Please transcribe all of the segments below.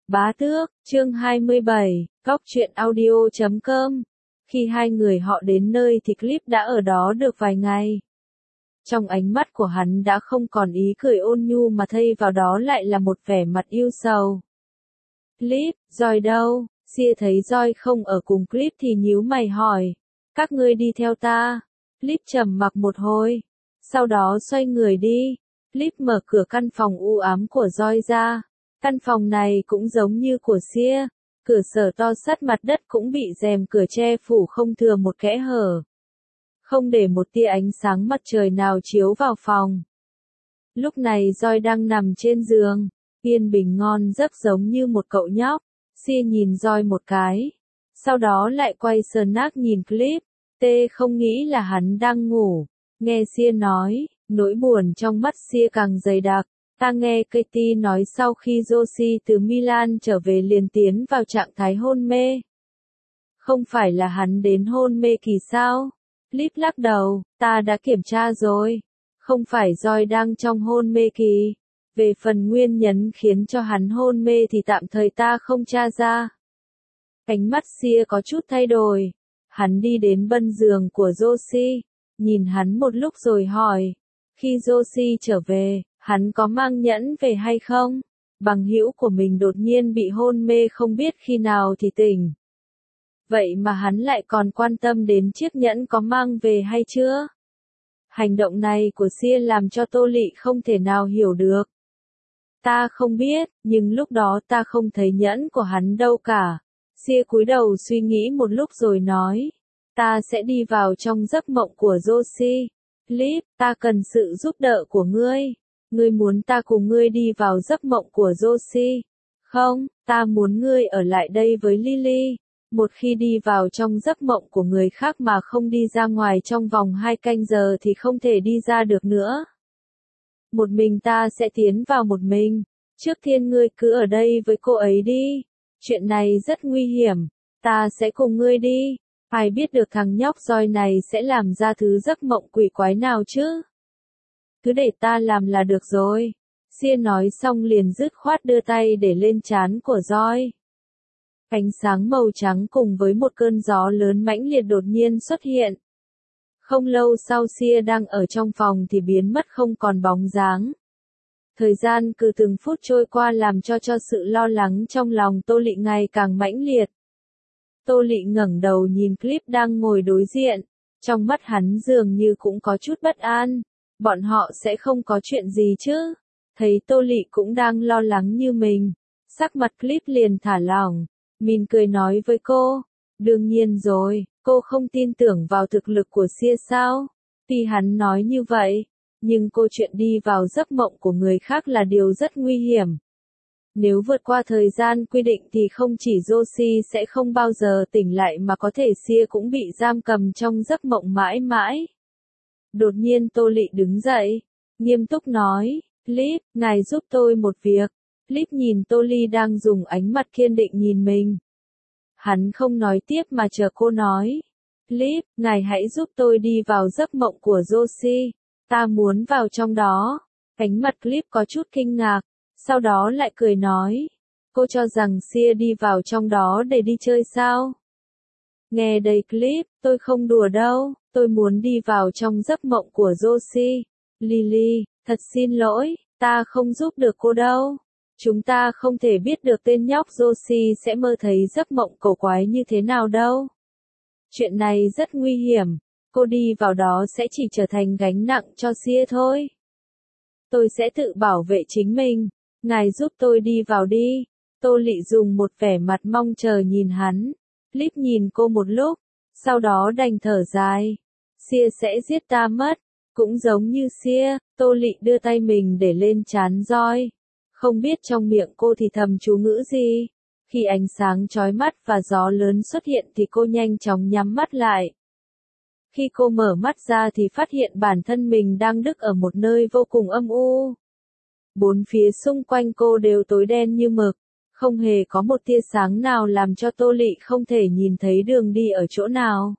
Bá tước, chương 27, Cóc truyện audio.com. Khi hai người họ đến nơi thì Clip đã ở đó được vài ngày. Trong ánh mắt của hắn đã không còn ý cười ôn nhu mà thay vào đó lại là một vẻ mặt yêu sầu. Clip, Joy đâu? Sia thấy Joy không ở cùng Clip thì nhíu mày hỏi. Các ngươi đi theo ta. Clip trầm mặc một hồi. Sau đó xoay người đi. Clip mở cửa căn phòng u ám của Joy ra. Căn phòng này cũng giống như của Sia. Cửa sổ to sát mặt đất cũng bị rèm cửa che phủ không thừa một kẽ hở. Không để một tia ánh sáng mặt trời nào chiếu vào phòng. Lúc này Joy đang nằm trên giường, yên bình ngon giấc giống như một cậu nhóc. Sia nhìn Joy một cái, sau đó lại quay snack nhìn Clip. Tê không nghĩ là hắn đang ngủ. Nghe Sia nói, nỗi buồn trong mắt Sia càng dày đặc. Ta nghe Katie nói sau khi Josie từ Milan trở về liền tiến vào trạng thái hôn mê. Không phải là hắn đến hôn mê kỳ sao? Clip lắc đầu, ta đã kiểm tra rồi. Không phải Joy đang trong hôn mê kỳ. Về phần nguyên nhân khiến cho hắn hôn mê thì tạm thời ta không tra ra. Ánh mắt Sia có chút thay đổi. Hắn đi đến bên giường của Josie, nhìn hắn một lúc rồi hỏi. Khi Josie trở về, hắn có mang nhẫn về hay không? Bằng hữu của mình đột nhiên bị hôn mê không biết khi nào thì tỉnh. Vậy mà hắn lại còn quan tâm đến chiếc nhẫn có mang về hay chưa? Hành động này của Sia làm cho Tô Lị không thể nào hiểu được. Ta không biết, nhưng lúc đó ta không thấy nhẫn của hắn đâu cả. Sia cúi đầu suy nghĩ một lúc rồi nói. Ta sẽ đi vào trong giấc mộng của Josie. Clip, ta cần sự giúp đỡ của ngươi. Ngươi muốn ta cùng ngươi đi vào giấc mộng của Josie? Không, ta muốn ngươi ở lại đây với Lily. Một khi đi vào trong giấc mộng của người khác mà không đi ra ngoài trong vòng 2 canh giờ thì không thể đi ra được nữa. Một mình ta sẽ tiến vào một mình. Trước tiên ngươi cứ ở đây với cô ấy đi. Chuyện này rất nguy hiểm. Ta sẽ cùng ngươi đi. Ai biết được thằng nhóc Joy này sẽ làm ra thứ giấc mộng quỷ quái nào chứ? Cứ để ta làm là được rồi. Sia nói xong liền dứt khoát đưa tay để lên trán của Joy. Ánh sáng màu trắng cùng với một cơn gió lớn mãnh liệt đột nhiên xuất hiện. Không lâu sau Sia đang ở trong phòng thì biến mất không còn bóng dáng. Thời gian cứ từng phút trôi qua làm cho sự lo lắng trong lòng Tô Lị ngày càng mãnh liệt. Tô Lị ngẩng đầu nhìn Clip đang ngồi đối diện. Trong mắt hắn dường như cũng có chút bất an. Bọn họ sẽ không có chuyện gì chứ? Thấy Tô Lị cũng đang lo lắng như mình. Sắc mặt Clip liền thả lỏng. Min cười nói với cô. Đương nhiên rồi, cô không tin tưởng vào thực lực của Sia sao? Tuy hắn nói như vậy, nhưng cô chuyện đi vào giấc mộng của người khác là điều rất nguy hiểm. Nếu vượt qua thời gian quy định thì không chỉ Josie sẽ không bao giờ tỉnh lại mà có thể Sia cũng bị giam cầm trong giấc mộng mãi mãi. Đột nhiên Tô Lị đứng dậy, nghiêm túc nói, Clip, ngài giúp tôi một việc. Clip nhìn Tô Lị đang dùng ánh mắt kiên định nhìn mình. Hắn không nói tiếp mà chờ cô nói. Clip, ngài hãy giúp tôi đi vào giấc mộng của Josie. Ta muốn vào trong đó. Ánh mặt Clip có chút kinh ngạc, sau đó lại cười nói. Cô cho rằng Sia đi vào trong đó để đi chơi sao? Nghe đây Clip, tôi không đùa đâu, tôi muốn đi vào trong giấc mộng của Josie. Lily, thật xin lỗi, ta không giúp được cô đâu. Chúng ta không thể biết được tên nhóc Josie sẽ mơ thấy giấc mộng cổ quái như thế nào đâu. Chuyện này rất nguy hiểm, cô đi vào đó sẽ chỉ trở thành gánh nặng cho Sia thôi. Tôi sẽ tự bảo vệ chính mình, ngài giúp tôi đi vào đi. Tô Lị dùng một vẻ mặt mong chờ nhìn hắn. Clip nhìn cô một lúc, sau đó đành thở dài. Sia sẽ giết ta mất, cũng giống như Sia. Tô Lị đưa tay mình để lên trán Joy. Không biết trong miệng cô thì thầm chú ngữ gì. Khi ánh sáng chói mắt và gió lớn xuất hiện thì cô nhanh chóng nhắm mắt lại. Khi cô mở mắt ra thì phát hiện bản thân mình đang đứng ở một nơi vô cùng âm u. Bốn phía xung quanh cô đều tối đen như mực, không hề có một tia sáng nào làm cho Tô Lị không thể nhìn thấy đường đi ở chỗ nào.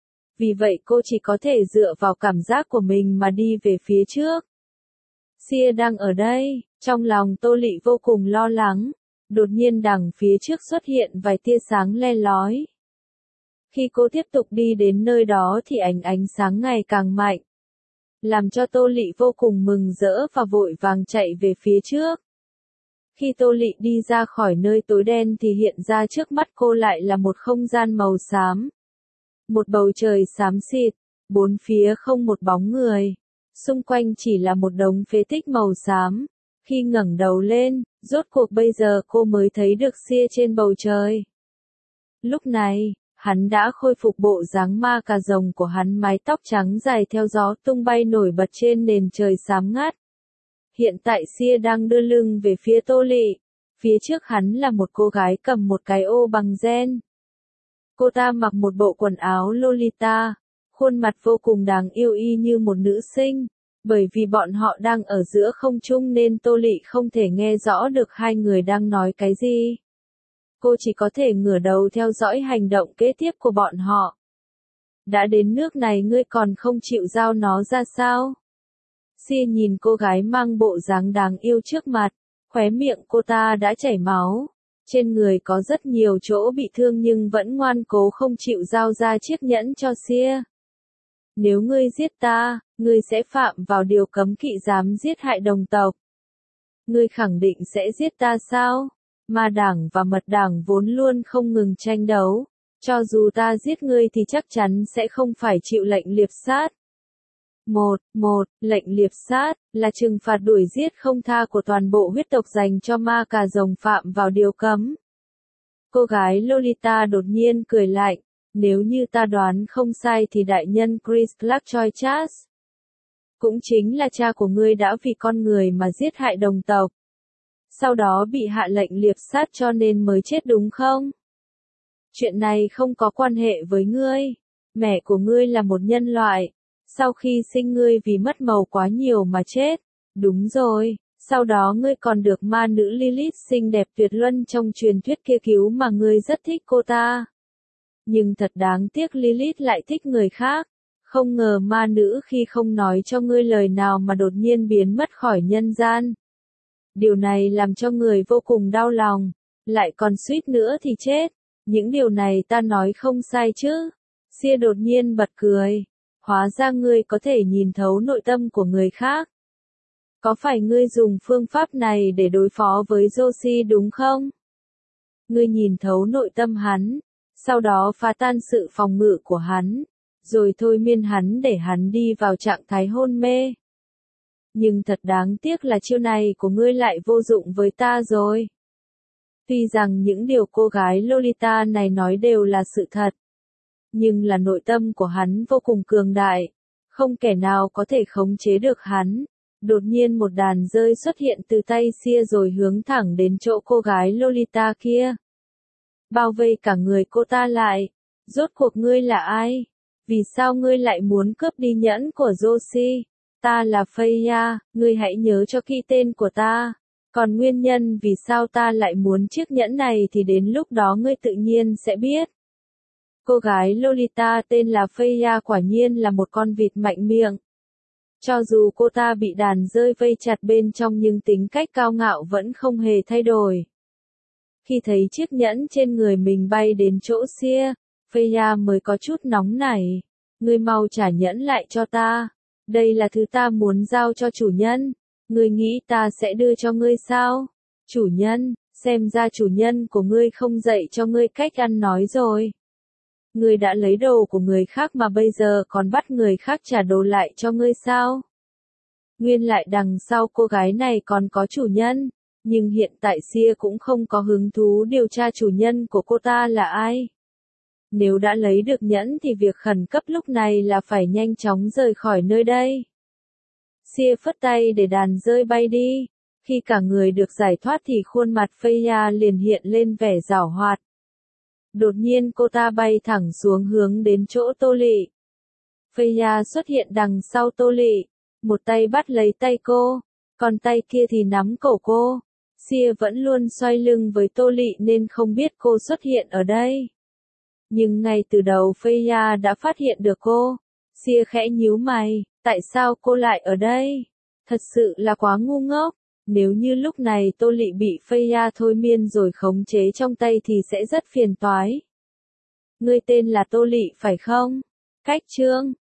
Vì vậy cô chỉ có thể dựa vào cảm giác của mình mà đi về phía trước. Sia đang ở đây, trong lòng Tô Lị vô cùng lo lắng. Đột nhiên đằng phía trước xuất hiện vài tia sáng le lói. Khi cô tiếp tục đi đến nơi đó thì ánh sáng ngày càng mạnh, làm cho Tô Lị vô cùng mừng rỡ và vội vàng chạy về phía trước. Khi Tô Lị đi ra khỏi nơi tối đen thì hiện ra trước mắt cô lại là một không gian màu xám. Một bầu trời xám xịt, bốn phía không một bóng người, xung quanh chỉ là một đống phế tích màu xám. Khi ngẩng đầu lên, rốt cuộc bây giờ cô mới thấy được Sia trên bầu trời. Lúc này, hắn đã khôi phục bộ dáng ma cà rồng của hắn, mái tóc trắng dài theo gió tung bay nổi bật trên nền trời xám ngắt. Hiện tại Sia đang đưa lưng về phía Tô Lị, phía trước hắn là một cô gái cầm một cái ô bằng gen. Cô ta mặc một bộ quần áo Lolita, khuôn mặt vô cùng đáng yêu y như một nữ sinh. Bởi vì bọn họ đang ở giữa không trung nên Tô Lị không thể nghe rõ được hai người đang nói cái gì. Cô chỉ có thể ngửa đầu theo dõi hành động kế tiếp của bọn họ. Đã đến nước này ngươi còn không chịu giao nó ra sao? Sia nhìn cô gái mang bộ dáng đáng yêu trước mặt, khóe miệng cô ta đã chảy máu. Trên người có rất nhiều chỗ bị thương nhưng vẫn ngoan cố không chịu giao ra chiếc nhẫn cho Sia. Nếu ngươi giết ta, ngươi sẽ phạm vào điều cấm kỵ dám giết hại đồng tộc. Ngươi khẳng định sẽ giết ta sao? Ma đảng và mật đảng vốn luôn không ngừng tranh đấu. Cho dù ta giết ngươi thì chắc chắn sẽ không phải chịu lệnh liệp sát. Lệnh liệp sát là trừng phạt đuổi giết không tha của toàn bộ huyết tộc dành cho ma cà rồng phạm vào điều cấm. Cô gái Lolita đột nhiên cười lạnh. Nếu như ta đoán không sai thì đại nhân Chris Clark Choichas cũng chính là cha của ngươi đã vì con người mà giết hại đồng tộc. Sau đó bị hạ lệnh liệp sát cho nên mới chết đúng không? Chuyện này không có quan hệ với ngươi. Mẹ của ngươi là một nhân loại. Sau khi sinh ngươi vì mất màu quá nhiều mà chết. Đúng rồi, sau đó ngươi còn được ma nữ Lilith xinh đẹp tuyệt luân trong truyền thuyết kia cứu mà ngươi rất thích cô ta. Nhưng thật đáng tiếc Lilith lại thích người khác. Không ngờ ma nữ khi không nói cho ngươi lời nào mà đột nhiên biến mất khỏi nhân gian. Điều này làm cho người vô cùng đau lòng. Lại còn suýt nữa thì chết. Những điều này ta nói không sai chứ. Sia đột nhiên bật cười. Hóa ra ngươi có thể nhìn thấu nội tâm của người khác. Có phải ngươi dùng phương pháp này để đối phó với Joshi đúng không? Ngươi nhìn thấu nội tâm hắn. Sau đó phá tan sự phòng ngự của hắn, rồi thôi miên hắn để hắn đi vào trạng thái hôn mê. Nhưng thật đáng tiếc là chiêu này của ngươi lại vô dụng với ta rồi. Tuy rằng những điều cô gái Lolita này nói đều là sự thật, nhưng là nội tâm của hắn vô cùng cường đại, không kẻ nào có thể khống chế được hắn. Đột nhiên một đàn rơi xuất hiện từ tay Sia rồi hướng thẳng đến chỗ cô gái Lolita kia. Bao vây cả người cô ta lại. Rốt cuộc ngươi là ai? Vì sao ngươi lại muốn cướp đi nhẫn của Joshi? Ta là Freya, ngươi hãy nhớ cho kỹ tên của ta. Còn nguyên nhân vì sao ta lại muốn chiếc nhẫn này thì đến lúc đó ngươi tự nhiên sẽ biết. Cô gái Lolita tên là Freya quả nhiên là một con vịt mạnh miệng. Cho dù cô ta bị đàn rơi vây chặt bên trong nhưng tính cách cao ngạo vẫn không hề thay đổi. Khi thấy chiếc nhẫn trên người mình bay đến chỗ Sia, Freya mới có chút nóng nảy. Ngươi mau trả nhẫn lại cho ta. Đây là thứ ta muốn giao cho chủ nhân. Ngươi nghĩ ta sẽ đưa cho ngươi sao? Chủ nhân, xem ra chủ nhân của ngươi không dạy cho ngươi cách ăn nói rồi. Ngươi đã lấy đồ của người khác mà bây giờ còn bắt người khác trả đồ lại cho ngươi sao? Nguyên lại đằng sau cô gái này còn có chủ nhân. Nhưng hiện tại Sia cũng không có hứng thú điều tra chủ nhân của cô ta là ai. Nếu đã lấy được nhẫn thì việc khẩn cấp lúc này là phải nhanh chóng rời khỏi nơi đây. Sia phất tay để đàn rơi bay đi. Khi cả người được giải thoát thì khuôn mặt Freya liền hiện lên vẻ giảo hoạt. Đột nhiên cô ta bay thẳng xuống hướng đến chỗ Tô Lị. Freya xuất hiện đằng sau Tô Lị. Một tay bắt lấy tay cô, còn tay kia thì nắm cổ cô. Sia vẫn luôn xoay lưng với Tô Lị nên không biết cô xuất hiện ở đây. Nhưng ngay từ đầu Freya đã phát hiện được cô. Sia khẽ nhíu mày, tại sao cô lại ở đây? Thật sự là quá ngu ngốc. Nếu như lúc này Tô Lị bị Freya thôi miên rồi khống chế trong tay thì sẽ rất phiền toái. Ngươi tên là Tô Lị phải không? Cách Trương.